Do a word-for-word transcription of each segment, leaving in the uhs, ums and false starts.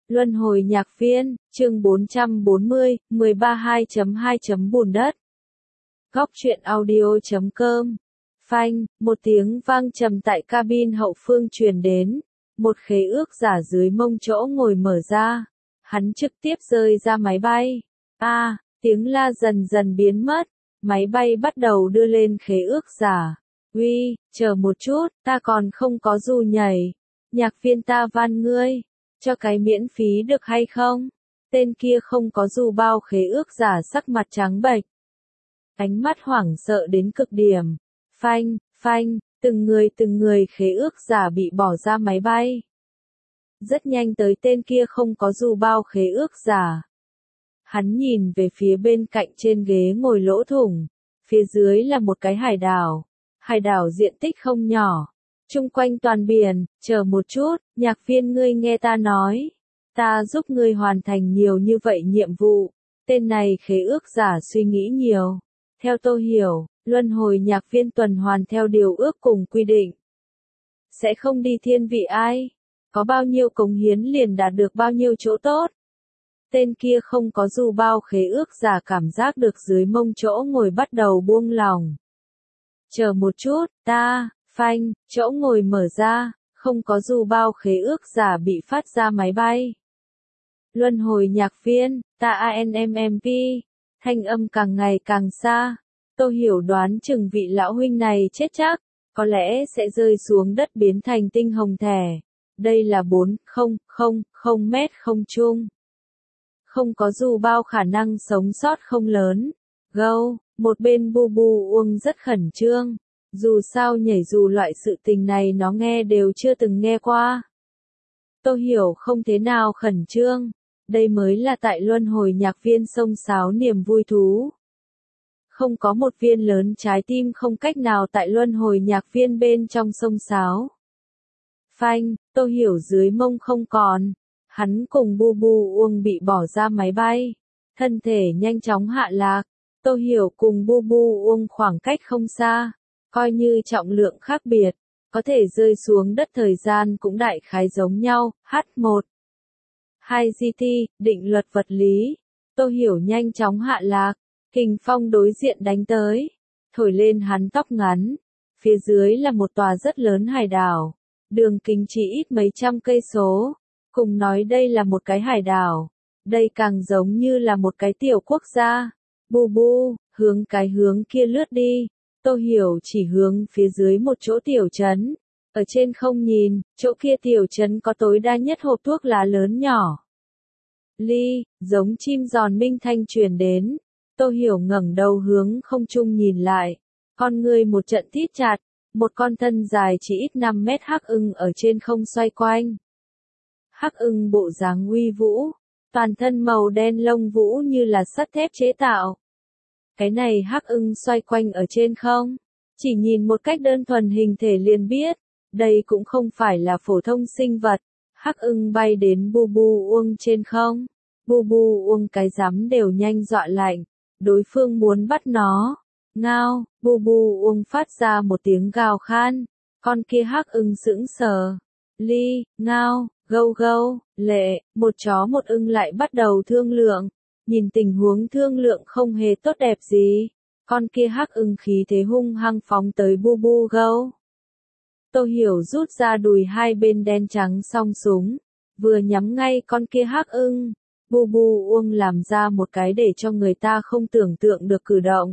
Luân hồi nhạc viên, chương bốn trăm bốn mươi, mười ba hai chấm hai chấm bùn đất. Góc truyện audio chấm com. Phanh, một tiếng vang trầm tại cabin hậu phương truyền đến, một khế ước giả dưới mông chỗ ngồi mở ra, hắn trực tiếp rơi ra máy bay. A, à, tiếng la dần dần biến mất, máy bay bắt đầu đưa lên khế ước giả. Uy, chờ một chút, ta còn không có dù nhảy. Nhạc viên ta van ngươi, cho cái miễn phí được hay không? Tên kia không có dù bao khế ước giả sắc mặt trắng bệch. Ánh mắt hoảng sợ đến cực điểm. Phanh, phanh, từng người từng người khế ước giả bị bỏ ra máy bay. Rất nhanh tới tên kia không có dù bao khế ước giả. Hắn nhìn về phía bên cạnh trên ghế ngồi lỗ thủng. Phía dưới là một cái hải đảo. Hải đảo diện tích không nhỏ. Trung quanh toàn biển, chờ một chút, nhạc viên ngươi nghe ta nói. Ta giúp ngươi hoàn thành nhiều như vậy nhiệm vụ. Tên này khế ước giả suy nghĩ nhiều. Theo tôi hiểu, luân hồi nhạc viên tuần hoàn theo điều ước cùng quy định. Sẽ không đi thiên vị ai. Có bao nhiêu cống hiến liền đạt được bao nhiêu chỗ tốt. Tên kia không có dù bao khế ước giả cảm giác được dưới mông chỗ ngồi bắt đầu buông lỏng. Chờ một chút, ta, phanh, chỗ ngồi mở ra, không có dù bao khế ước giả bị phát ra máy bay. Luân hồi nhạc viên, ta a en em em pê, thanh âm càng ngày càng xa. Tôi hiểu đoán chừng vị lão huynh này chết chắc, có lẽ sẽ rơi xuống đất biến thành tinh hồng thẻ. Đây là bốn nghìn mét không trung. Không có dù bao khả năng sống sót không lớn. Gâu, một bên bu bu uông rất khẩn trương. Dù sao nhảy dù loại sự tình này nó nghe đều chưa từng nghe qua. Tôi hiểu không thế nào khẩn trương. Đây mới là tại luân hồi nhạc viên sông sáo niềm vui thú. Không có một viên lớn trái tim không cách nào tại luân hồi nhạc viên bên trong sông sáo. Phanh, tôi hiểu dưới mông không còn. Hắn cùng bu bu uông bị bỏ ra máy bay. Thân thể nhanh chóng hạ lạc. Tôi hiểu cùng bu bu uông khoảng cách không xa. Coi như trọng lượng khác biệt. Có thể rơi xuống đất thời gian cũng đại khái giống nhau. H một. hai G T, định luật vật lý. Tôi hiểu nhanh chóng hạ lạc. Kình phong đối diện đánh tới. Thổi lên hắn tóc ngắn. Phía dưới là một tòa rất lớn hải đảo. Đường kính chỉ ít mấy trăm cây số. Cùng nói đây là một cái hải đảo. Đây càng giống như là một cái tiểu quốc gia. Bu bu, hướng cái hướng kia lướt đi. Tôi hiểu chỉ hướng phía dưới một chỗ tiểu trấn. Ở trên không nhìn, chỗ kia tiểu trấn có tối đa nhất hộp thuốc lá lớn nhỏ. Ly, giống chim giòn minh thanh truyền đến. Tôi hiểu ngẩng đầu hướng không trung nhìn lại. Con người một trận thít chặt. Một con thân dài chỉ ít năm mét hắc ưng ở trên không xoay quanh. Hắc ưng bộ dáng uy vũ. Toàn thân màu đen lông vũ như là sắt thép chế tạo. Cái này hắc ưng xoay quanh ở trên không. Chỉ nhìn một cách đơn thuần hình thể liền biết. Đây cũng không phải là phổ thông sinh vật. Hắc ưng bay đến bu bu uông trên không. Bu bu uông cái rắm đều nhanh dọa lạnh. Đối phương muốn bắt nó. Ngao, bu bu uông phát ra một tiếng gào khan. Con kia hắc ưng sững sờ. Ly, ngao, gâu gâu, lệ, một chó một ưng lại bắt đầu thương lượng. Nhìn tình huống thương lượng không hề tốt đẹp gì. Con kia hắc ưng khí thế hung hăng phóng tới bu bu gâu. Tôi hiểu rút ra đùi hai bên đen trắng song súng. Vừa nhắm ngay con kia hắc ưng. Bu bu uông làm ra một cái để cho người ta không tưởng tượng được cử động.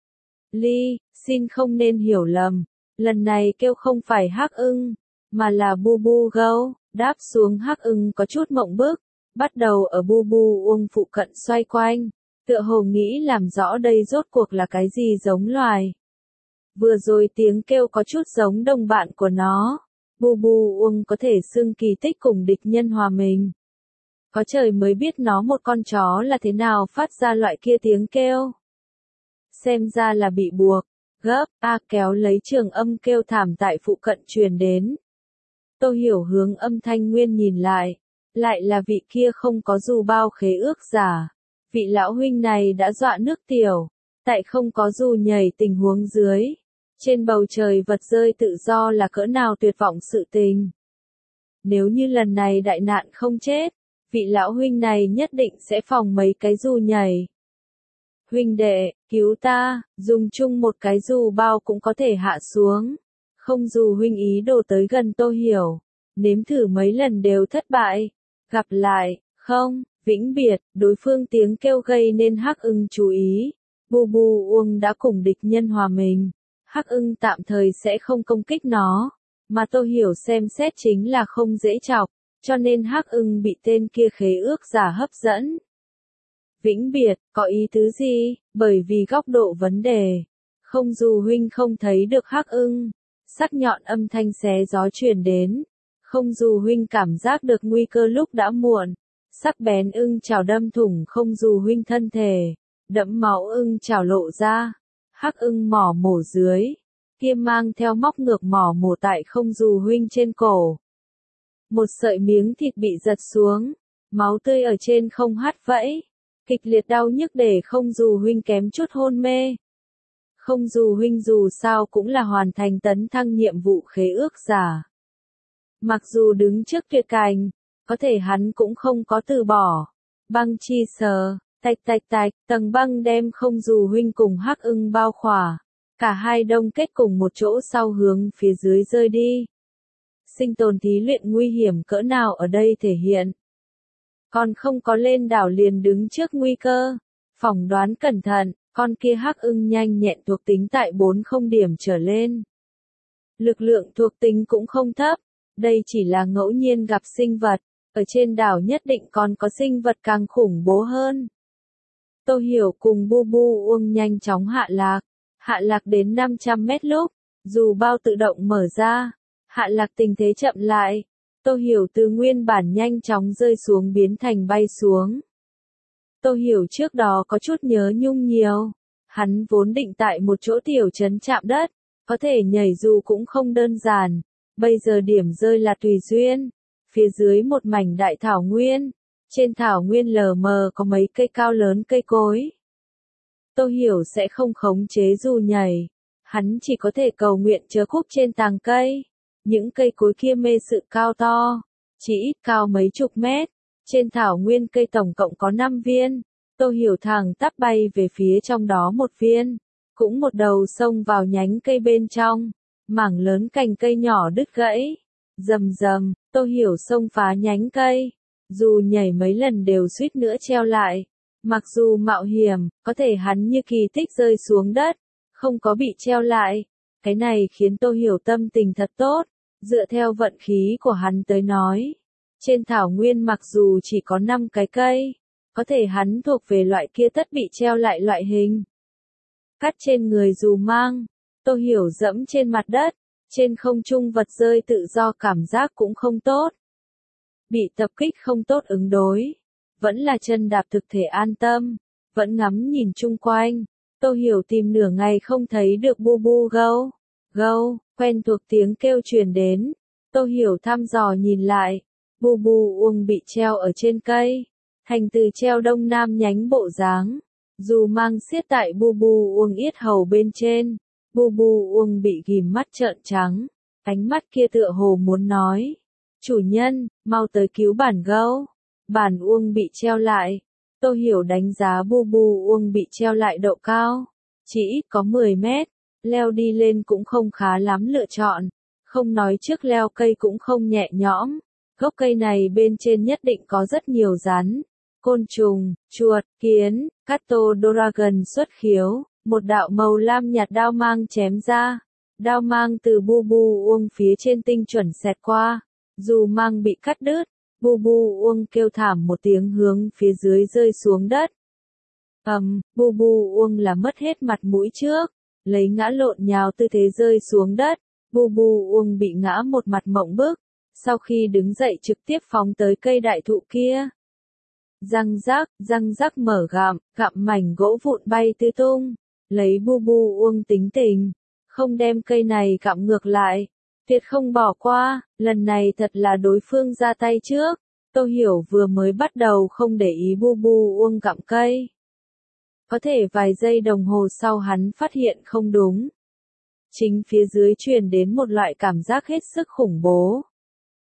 Ly, xin không nên hiểu lầm. Lần này kêu không phải hắc ưng, mà là bu bu gâu. Đáp xuống hắc ưng có chút mộng bức. Bắt đầu ở bu bu uông phụ cận xoay quanh. Tựa hồ nghĩ làm rõ đây rốt cuộc là cái gì giống loài. Vừa rồi tiếng kêu có chút giống đồng bạn của nó. Bu bu uông có thể xưng kỳ tích cùng địch nhân hòa mình. Có trời mới biết nó một con chó là thế nào phát ra loại kia tiếng kêu. Xem ra là bị buộc. Gấp, A kéo lấy trường âm kêu thảm tại phụ cận truyền đến. Tôi hiểu hướng âm thanh nguyên nhìn lại. Lại là vị kia không có dù bao khế ước giả. Vị lão huynh này đã dọa nước tiểu. Tại không có dù nhảy tình huống dưới. Trên bầu trời vật rơi tự do là cỡ nào tuyệt vọng sự tình. Nếu như lần này đại nạn không chết. vị lão huynh này nhất định sẽ phòng mấy cái dù nhảy. Huynh đệ, cứu ta, dùng chung một cái dù bao cũng có thể hạ xuống. Không dù huynh ý đồ tới gần Tô Hiểu, nếm thử mấy lần đều thất bại. Gặp lại, không, vĩnh biệt, đối phương tiếng kêu gây nên Hắc Ưng chú ý. Bu Bu Uông đã cùng địch nhân hòa mình. Hắc Ưng tạm thời sẽ không công kích nó, mà Tô Hiểu xem xét chính là không dễ chọc, cho nên Hắc Ưng bị tên kia khế ước giả hấp dẫn. Vĩnh biệt, có ý tứ gì? Bởi vì góc độ vấn đề. Không dù huynh không thấy được Hắc Ưng, sắc nhọn âm thanh xé gió truyền đến. Không dù huynh cảm giác được nguy cơ lúc đã muộn, sắc bén ưng chảo đâm thủng không dù huynh thân thể, đẫm máu ưng chảo lộ ra. Hắc Ưng mỏ mổ dưới, kia mang theo móc ngược mỏ mổ tại không dù huynh trên cổ. Một sợi miếng thịt bị giật xuống, máu tươi ở trên không hắt vẫy, kịch liệt đau nhức để không dù huynh kém chút hôn mê. Không dù huynh dù sao cũng là hoàn thành tấn thăng nhiệm vụ khế ước giả. Mặc dù đứng trước tuyệt cảnh, có thể hắn cũng không có từ bỏ. Băng chi sờ, tạch tạch tạch, tầng băng đem không dù huynh cùng Hắc Ưng bao khỏa. Cả hai đông kết cùng một chỗ sau hướng phía dưới rơi đi. Sinh tồn thí luyện nguy hiểm cỡ nào ở đây thể hiện. Còn không có lên đảo liền đứng trước nguy cơ. Phỏng đoán cẩn thận, con kia Hắc Ưng nhanh nhẹn thuộc tính tại bốn không điểm trở lên. Lực lượng thuộc tính cũng không thấp. Đây chỉ là ngẫu nhiên gặp sinh vật. Ở trên đảo nhất định còn có sinh vật càng khủng bố hơn. Tô Hiểu cùng Bu Bu Uông nhanh chóng hạ lạc. Hạ lạc đến năm trăm mét lúc, dù bao tự động mở ra. Hạ lạc tình thế chậm lại. Tô Hiểu từ nguyên bản nhanh chóng rơi xuống biến thành bay xuống. Tô Hiểu trước đó có chút nhớ nhung nhiều. Hắn vốn định tại một chỗ tiểu trấn chạm đất. Có thể nhảy dù cũng không đơn giản. Bây giờ điểm rơi là tùy duyên. Phía dưới một mảnh đại thảo nguyên. Trên thảo nguyên lờ mờ có mấy cây cao lớn cây cối. Tô Hiểu sẽ không khống chế dù nhảy. Hắn chỉ có thể cầu nguyện chớ khúc trên tàng cây. Những cây cối kia mê sự cao to. Chỉ ít cao mấy chục mét. Trên thảo nguyên cây tổng cộng có năm viên. Tô Hiểu thẳng tắp bay về phía trong đó một viên. Cũng một đầu xông vào nhánh cây bên trong. Mảng lớn cành cây nhỏ đứt gãy. Rầm rầm, Tô Hiểu xông phá nhánh cây. Dù nhảy mấy lần đều suýt nữa treo lại. Mặc dù mạo hiểm, có thể hắn như kỳ tích rơi xuống đất. Không có bị treo lại. Cái này khiến Tô Hiểu tâm tình thật tốt. Dựa theo vận khí của hắn tới nói. Trên thảo nguyên mặc dù chỉ có năm cái cây. Có thể hắn thuộc về loại kia tất bị treo lại loại hình. Cắt trên người dù mang. Tô Hiểu dẫm trên mặt đất. Trên không trung vật rơi tự do cảm giác cũng không tốt. Bị tập kích không tốt ứng đối. Vẫn là chân đạp thực thể an tâm. Vẫn ngắm nhìn chung quanh. Tô Hiểu tìm nửa ngày không thấy được Bu Bu gâu. Gâu, quen thuộc tiếng kêu truyền đến. Tô Hiểu thăm dò nhìn lại. Bu Bu Uông bị treo ở trên cây. Thành từ treo đông nam nhánh bộ dáng. Dù mang xiết tại Bu Bu Uông yết hầu bên trên. Bu Bu Uông bị ghim mắt trợn trắng. Ánh mắt kia tựa hồ muốn nói. Chủ nhân, mau tới cứu bản gâu. Bản Uông bị treo lại. Tô Hiểu đánh giá Bu Bu Uông bị treo lại độ cao. Chỉ ít có mười mét. Leo đi lên cũng không khá lắm lựa chọn. Không nói trước leo cây cũng không nhẹ nhõm. Gốc cây này bên trên nhất định có rất nhiều rắn. Côn trùng, chuột, kiến, Kato Dragon xuất khiếu. Một đạo màu lam nhạt đao mang chém ra. Đao mang từ Bu Bu Uông phía trên tinh chuẩn xẹt qua. Dù mang bị cắt đứt. Bu Bu Uông kêu thảm một tiếng hướng phía dưới rơi xuống đất. Ầm, um, Bu Bu Uông là mất hết mặt mũi trước. Lấy ngã lộn nhào tư thế rơi xuống đất. Bu Bu Uông bị ngã một mặt mộng bức. Sau khi đứng dậy trực tiếp phóng tới cây đại thụ kia. Răng rắc, răng rắc mở gặm, gặm mảnh gỗ vụn bay tứ tung. Lấy Bu Bu Uông tính tình. Không đem cây này gặm ngược lại. Tuyệt không bỏ qua, lần này thật là đối phương ra tay trước. Tô Hiểu vừa mới bắt đầu không để ý Bu Bu Uông gặm cây. Có thể vài giây đồng hồ sau hắn phát hiện không đúng. Chính phía dưới truyền đến một loại cảm giác hết sức khủng bố.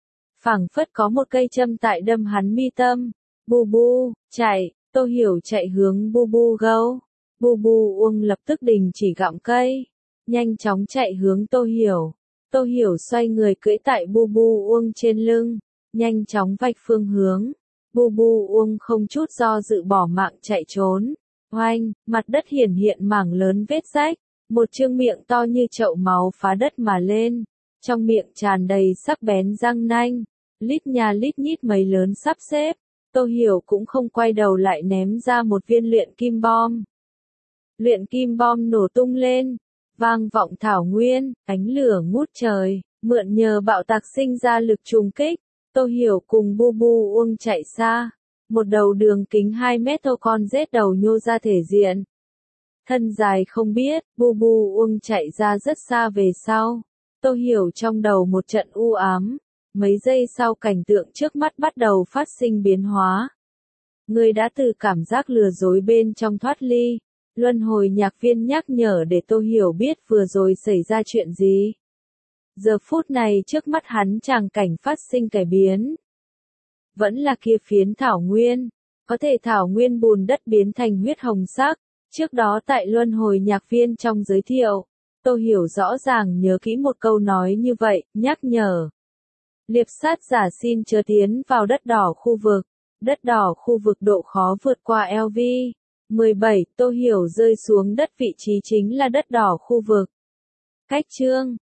phảng phất có một cây châm tại đâm hắn mi tâm. Bu bu, chạy, Tô Hiểu chạy hướng bu bu gấu. Bu bu uông lập tức đình chỉ gặm cây, nhanh chóng chạy hướng Tô Hiểu. Tô Hiểu xoay người cưỡi tại bu bu uông trên lưng, nhanh chóng vạch phương hướng. Bu bu uông không chút do dự bỏ mạng chạy trốn. Oanh, mặt đất hiển hiện mảng lớn vết rách, một trương miệng to như chậu máu phá đất mà lên, trong miệng tràn đầy sắc bén răng nanh, lít nhà lít nhít mấy lớn sắp xếp. Tô Hiểu cũng không quay đầu lại ném ra một viên luyện kim bom. Luyện kim bom nổ tung lên, vang vọng thảo nguyên, ánh lửa ngút trời, mượn nhờ bạo tạc sinh ra lực trùng kích. Tô Hiểu cùng bu bu uông chạy xa, một đầu đường kính hai mét thô con rết đầu nhô ra thể diện. Thân dài không biết, bu bu uông chạy ra rất xa về sau. Tô Hiểu trong đầu một trận u ám, mấy giây sau cảnh tượng trước mắt bắt đầu phát sinh biến hóa. Người đã từ cảm giác lừa dối bên trong thoát ly. Luân hồi nhạc viên nhắc nhở để Tô Hiểu biết vừa rồi xảy ra chuyện gì. Giờ phút này trước mắt hắn tràng cảnh phát sinh cải biến. Vẫn là kia phiến thảo nguyên, có thể thảo nguyên bùn đất biến thành huyết hồng sắc. Trước đó tại luân hồi nhạc viên trong giới thiệu, Tô Hiểu rõ ràng nhớ kỹ một câu nói như vậy, nhắc nhở. Liệp sát giả xin chớ tiến vào đất đỏ khu vực. Đất đỏ khu vực độ khó vượt qua L V. mười bảy, Tô Hiểu rơi xuống đất vị trí chính là đất đỏ khu vực. Cách chương